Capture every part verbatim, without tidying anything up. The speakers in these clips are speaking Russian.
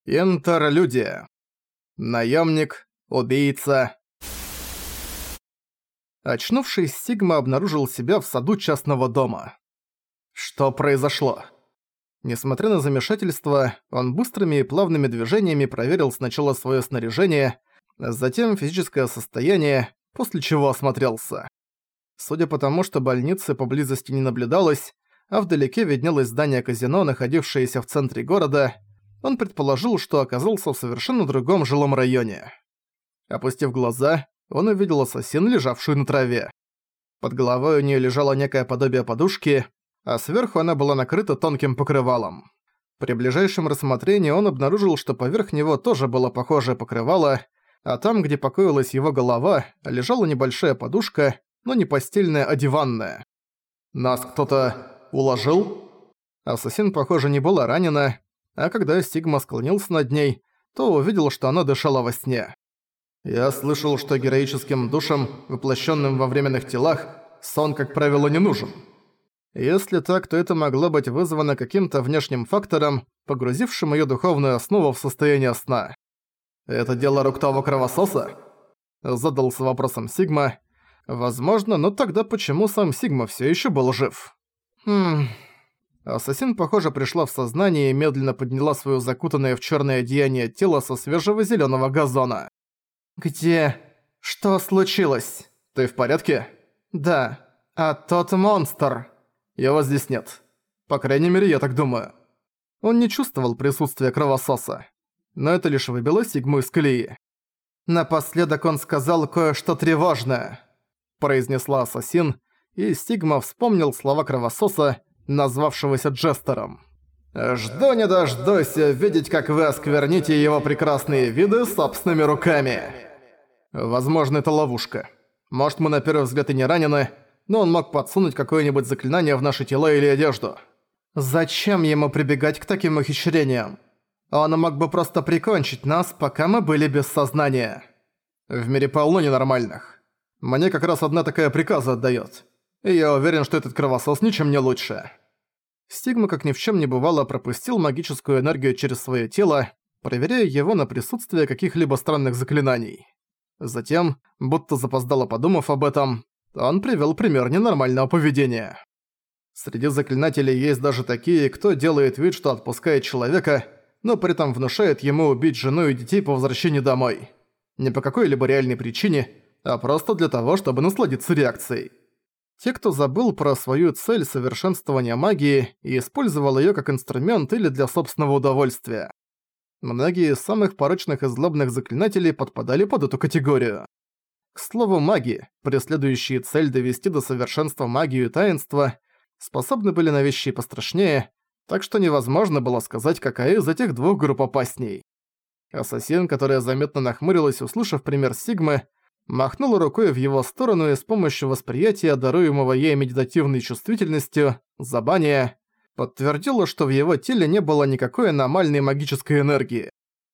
Интерлюдия. Наемник, убийца. Очнувшись, Сигма обнаружил себя в саду частного дома. Что произошло? Несмотря на замешательство, он быстрыми и плавными движениями проверил сначала свое снаряжение, затем физическое состояние, после чего осмотрелся. Судя по тому, что больницы поблизости не наблюдалось, а вдалеке виднелось здание казино, находившееся в центре города, он предположил, что оказался в совершенно другом жилом районе. Опустив глаза, он увидел ассасин, лежавшую на траве. Под головой у неё лежало некое подобие подушки, а сверху она была накрыта тонким покрывалом. При ближайшем рассмотрении он обнаружил, что поверх него тоже было похожее покрывало, а там, где покоилась его голова, лежала небольшая подушка, но не постельная, а диванная. «Нас кто-то уложил?» Ассасин, похоже, не была ранена, а когда Сигма склонился над ней, то увидел, что она дышала во сне. «Я слышал, что героическим душам, воплощенным во временных телах, сон, как правило, не нужен». Если так, то это могло быть вызвано каким-то внешним фактором, погрузившим её духовную основу в состояние сна. «Это дело рук того кровососа?» Задался вопросом Сигма. Возможно, но тогда почему сам Сигма всё ещё был жив? Хм... Ассасин, похоже, пришла в сознание и медленно подняла своё закутанное в чёрное одеяние тело со свежего зелёного газона. «Где? Что случилось? Ты в порядке?» «Да. А тот монстр?» «Его здесь нет. По крайней мере, я так думаю». Он не чувствовал присутствия кровососа. Но это лишь выбило Сигму из колеи. «Напоследок он сказал кое-что тревожное», – произнесла ассасин, и Сигма вспомнил слова кровососа, назвавшегося Джестером. «Жду не дождусь видеть, как вы оскверните его прекрасные виды собственными руками». Возможно, это ловушка. Может, мы на первый взгляд и не ранены, но он мог подсунуть какое-нибудь заклинание в наши тела или одежду. Зачем ему прибегать к таким ухищрениям? Он мог бы просто прикончить нас, пока мы были без сознания. В мире полно ненормальных. Мне как раз одна такая приказа отдаёт. И я уверен, что этот кровосос ничем не лучше. Сигма, как ни в чём не бывало, пропустил магическую энергию через своё тело, проверяя его на присутствие каких-либо странных заклинаний. Затем, будто запоздало подумав об этом, он привёл пример ненормального поведения. Среди заклинателей есть даже такие, кто делает вид, что отпускает человека, но при этом внушает ему убить жену и детей по возвращении домой. Не по какой-либо реальной причине, а просто для того, чтобы насладиться реакцией. Те, кто забыл про свою цель совершенствования магии и использовал её как инструмент или для собственного удовольствия. Многие из самых порочных и злобных заклинателей подпадали под эту категорию. К слову, маги, преследующие цель довести до совершенства магию и таинство, способны были на вещи пострашнее, так что невозможно было сказать, какая из этих двух групп опасней. Ассасин, которая заметно нахмурилась, услышав пример Сигмы, махнула рукой в его сторону и с помощью восприятия, даруемого ей медитативной чувствительностью, забания, подтвердила, что в его теле не было никакой аномальной магической энергии.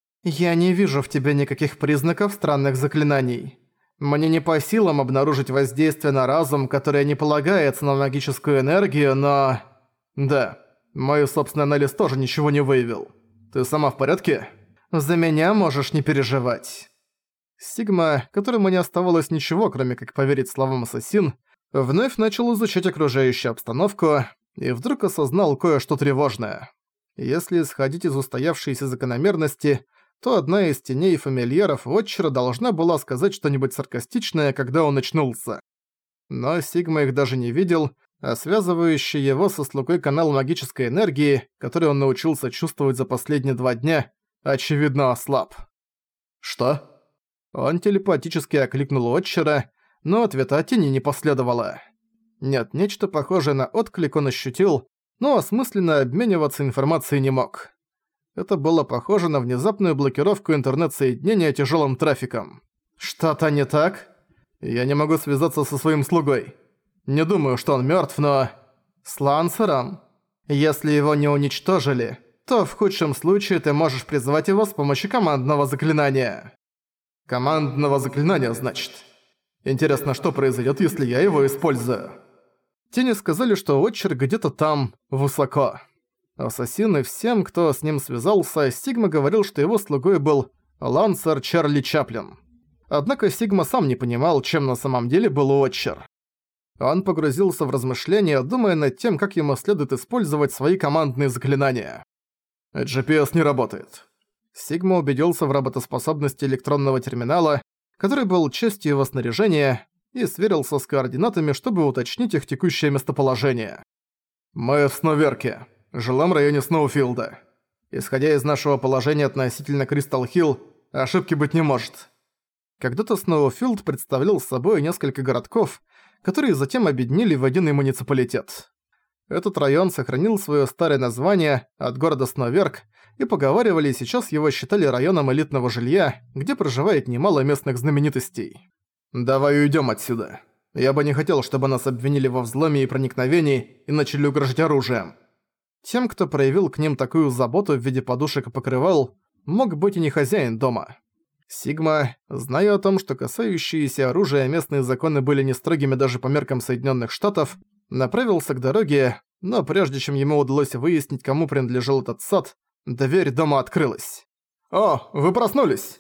«Я не вижу в тебе никаких признаков странных заклинаний. Мне не по силам обнаружить воздействие на разум, которое не полагается на магическую энергию, но...» «Да, мой собственный анализ тоже ничего не выявил. Ты сама в порядке?» «За меня можешь не переживать». Сигма, которому не оставалось ничего, кроме как поверить словам ассасин, вновь начал изучать окружающую обстановку и вдруг осознал кое-что тревожное. Если исходить из устоявшейся закономерности, то одна из теней фамильяров Вотчера должна была сказать что-нибудь саркастичное, когда он очнулся. Но Сигма их даже не видел, а связывающий его со слугой канал магической энергии, который он научился чувствовать за последние два дня, очевидно ослаб. «Что?» Он телепатически окликнул Вотчера, но ответа от тени не последовало. Нет, нечто похожее на отклик он ощутил, но осмысленно обмениваться информацией не мог. Это было похоже на внезапную блокировку интернет-соединения тяжелым трафиком. «Что-то не так? Я не могу связаться со своим слугой. Не думаю, что он мертв, но...» «С Лансером? Если его не уничтожили, то в худшем случае ты можешь призвать его с помощью командного заклинания». «Командного заклинания, значит? Интересно, что произойдет, если я его использую?» Тени сказали, что Вотчер где-то там, высоко. ассасин и всем, кто с ним связался, Сигма говорил, что его слугой был Лансер Чарли Чаплин. Однако Сигма сам не понимал, чем на самом деле был Уотчер. Он погрузился в размышления, думая над тем, как ему следует использовать свои командные заклинания. «джи пи эс не работает». Сигма убедился в работоспособности электронного терминала, который был частью его снаряжения, и сверился с координатами, чтобы уточнить их текущее местоположение. «Мы в Сноуверке. Жилом районе Сноуфилда. Исходя из нашего положения относительно Кристал-Хилл, ошибки быть не может». Когда-то Сноуфилд представлял собой несколько городков, которые затем объединили в один муниципалитет. Этот район сохранил своё старое название от города Сноуверк, и поговаривали, сейчас его считали районом элитного жилья, где проживает немало местных знаменитостей. «Давай уйдём отсюда. Я бы не хотел, чтобы нас обвинили во взломе и проникновении и начали угрожать оружием». Тем, кто проявил к ним такую заботу в виде подушек и покрывал, мог быть и не хозяин дома. Сигма, зная о том, что касающиеся оружия местные законы были не строгими даже по меркам Соединенных Штатов, направился к дороге, но прежде чем ему удалось выяснить, кому принадлежал этот сад, дверь дома открылась. «О, вы проснулись!»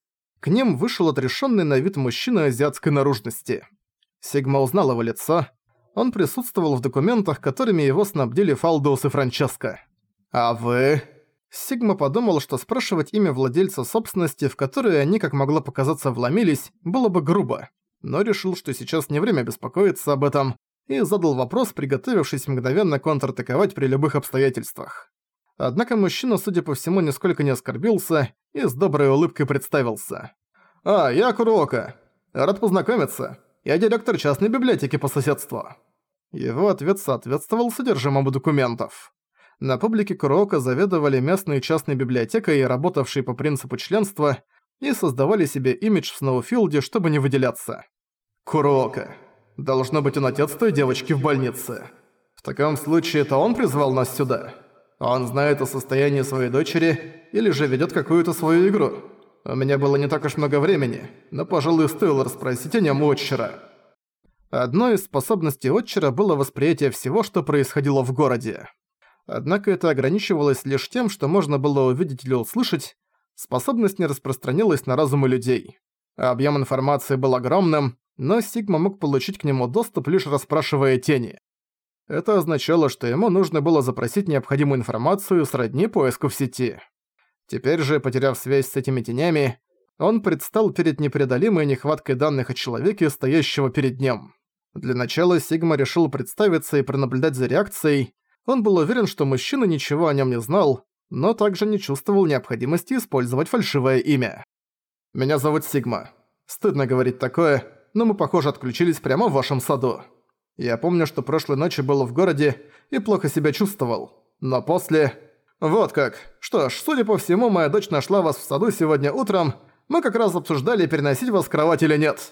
К ним вышел отрешенный на вид мужчина азиатской наружности. Сигма узнал его лицо. Он присутствовал в документах, которыми его снабдили Фалдоус и Франческо. «А вы...» Сигма подумал, что спрашивать имя владельца собственности, в которую они, как могло показаться, вломились, было бы грубо, но решил, что сейчас не время беспокоиться об этом, и задал вопрос, приготовившись мгновенно контратаковать при любых обстоятельствах. Однако мужчина, судя по всему, нисколько не оскорбился и с доброй улыбкой представился. «А, я Куруока. Рад познакомиться. Я директор частной библиотеки по соседству». Его ответ соответствовал содержимому документов. На публике Куруока заведовали местной частной библиотекой, работавшей по принципу членства, и создавали себе имидж в Сноуфилде, чтобы не выделяться. «Куруока. Должно быть, он отец той девочки в больнице. В таком случае это он призвал нас сюда? Он знает о состоянии своей дочери или же ведёт какую-то свою игру? У меня было не так уж много времени, но, пожалуй, стоило расспросить о нём у Отчера». Одной из способностей Отчера было восприятие всего, что происходило в городе. Однако это ограничивалось лишь тем, что можно было увидеть или услышать, способность не распространилась на разумы людей. Объем информации был огромным, но Сигма мог получить к нему доступ, лишь расспрашивая тени. Это означало, что ему нужно было запросить необходимую информацию сродни поиску в сети. Теперь же, потеряв связь с этими тенями, он предстал перед непреодолимой нехваткой данных о человеке, стоящего перед ним. Для начала Сигма решил представиться и пронаблюдать за реакцией. Он был уверен, что мужчина ничего о нем не знал, но также не чувствовал необходимости использовать фальшивое имя. «Меня зовут Сигма. Стыдно говорить такое, но мы, похоже, отключились прямо в вашем саду. Я помню, что прошлой ночью был в городе и плохо себя чувствовал. Но после... Вот как. Что ж, судя по всему, моя дочь нашла вас в саду сегодня утром. Мы как раз обсуждали, переносить вас в кровать или нет.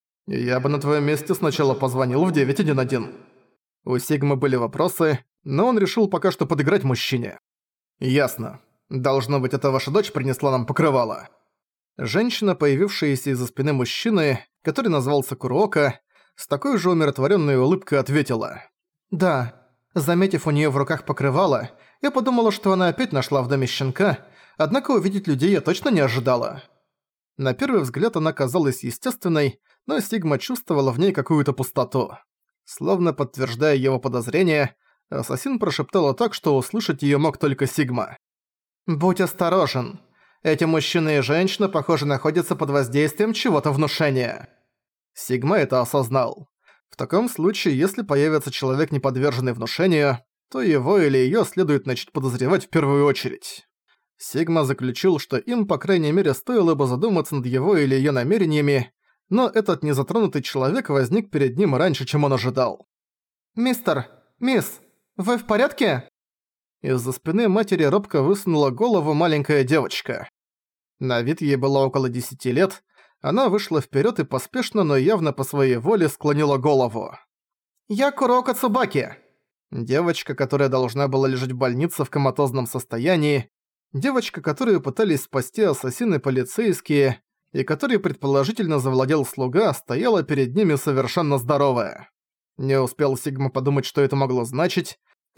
Я бы на твоем месте сначала позвонил в девять один один». У Сигмы были вопросы, но он решил пока что подыграть мужчине. «Ясно. Должно быть, это ваша дочь принесла нам покрывало». Женщина, появившаяся из-за спины мужчины, который назвался Куруока, с такой же умиротворенной улыбкой ответила. «Да, заметив у нее в руках покрывало, я подумала, что она опять нашла в доме щенка, однако увидеть людей я точно не ожидала». На первый взгляд она казалась естественной, но Сигма чувствовала в ней какую-то пустоту. Словно подтверждая его подозрения, ассасин прошептала так, что услышать её мог только Сигма. «Будь осторожен. Эти мужчина и женщина, похоже, находятся под воздействием чего-то внушения». Сигма это осознал. В таком случае, если появится человек, не подверженный внушению, то его или её следует начать подозревать в первую очередь. Сигма заключил, что им, по крайней мере, стоило бы задуматься над его или её намерениями, но этот незатронутый человек возник перед ним раньше, чем он ожидал. «Мистер, мисс, вы в порядке?» Из-за спины матери робко высунула голову маленькая девочка. На вид ей было около десяти лет, она вышла вперед и поспешно, но явно по своей воле склонила голову. «Я Куруока Цубаки!» Девочка, которая должна была лежать в больнице в коматозном состоянии, девочка, которую пытались спасти ассасины полицейские, и которой предположительно завладел слуга, стояла перед ними совершенно здоровая. Не успел Сигма подумать, что это могло значить,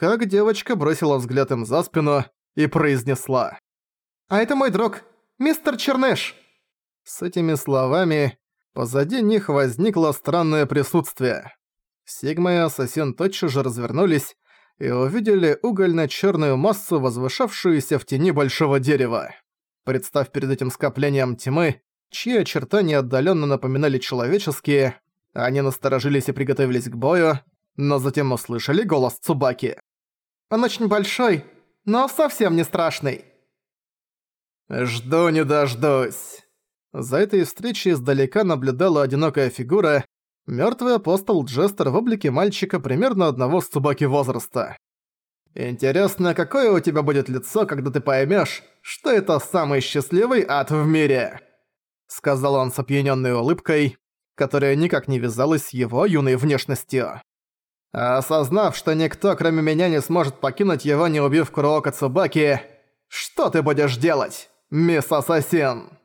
как девочка бросила взгляд им за спину и произнесла: «А это мой друг, мистер Черныш!» С этими словами позади них возникло странное присутствие. Сигма и Ассасин тотчас же развернулись и увидели угольно-чёрную массу, возвышавшуюся в тени большого дерева. Представ перед этим скоплением тьмы, чьи очертания отдаленно напоминали человеческие, они насторожились и приготовились к бою, но затем услышали голос Цубаки. «Он очень большой, но совсем не страшный». «Жду не дождусь». За этой встречей издалека наблюдала одинокая фигура, мёртвый апостол Джестер в облике мальчика примерно одного с Цубаки возраста. «Интересно, какое у тебя будет лицо, когда ты поймёшь, что это самый счастливый ад в мире?» Сказал он с опьянённой улыбкой, которая никак не вязалась с его юной внешностью. «Осознав, что никто, кроме меня, не сможет покинуть его, не убив Куруока Цубаки, что ты будешь делать, мисс Ассасин?»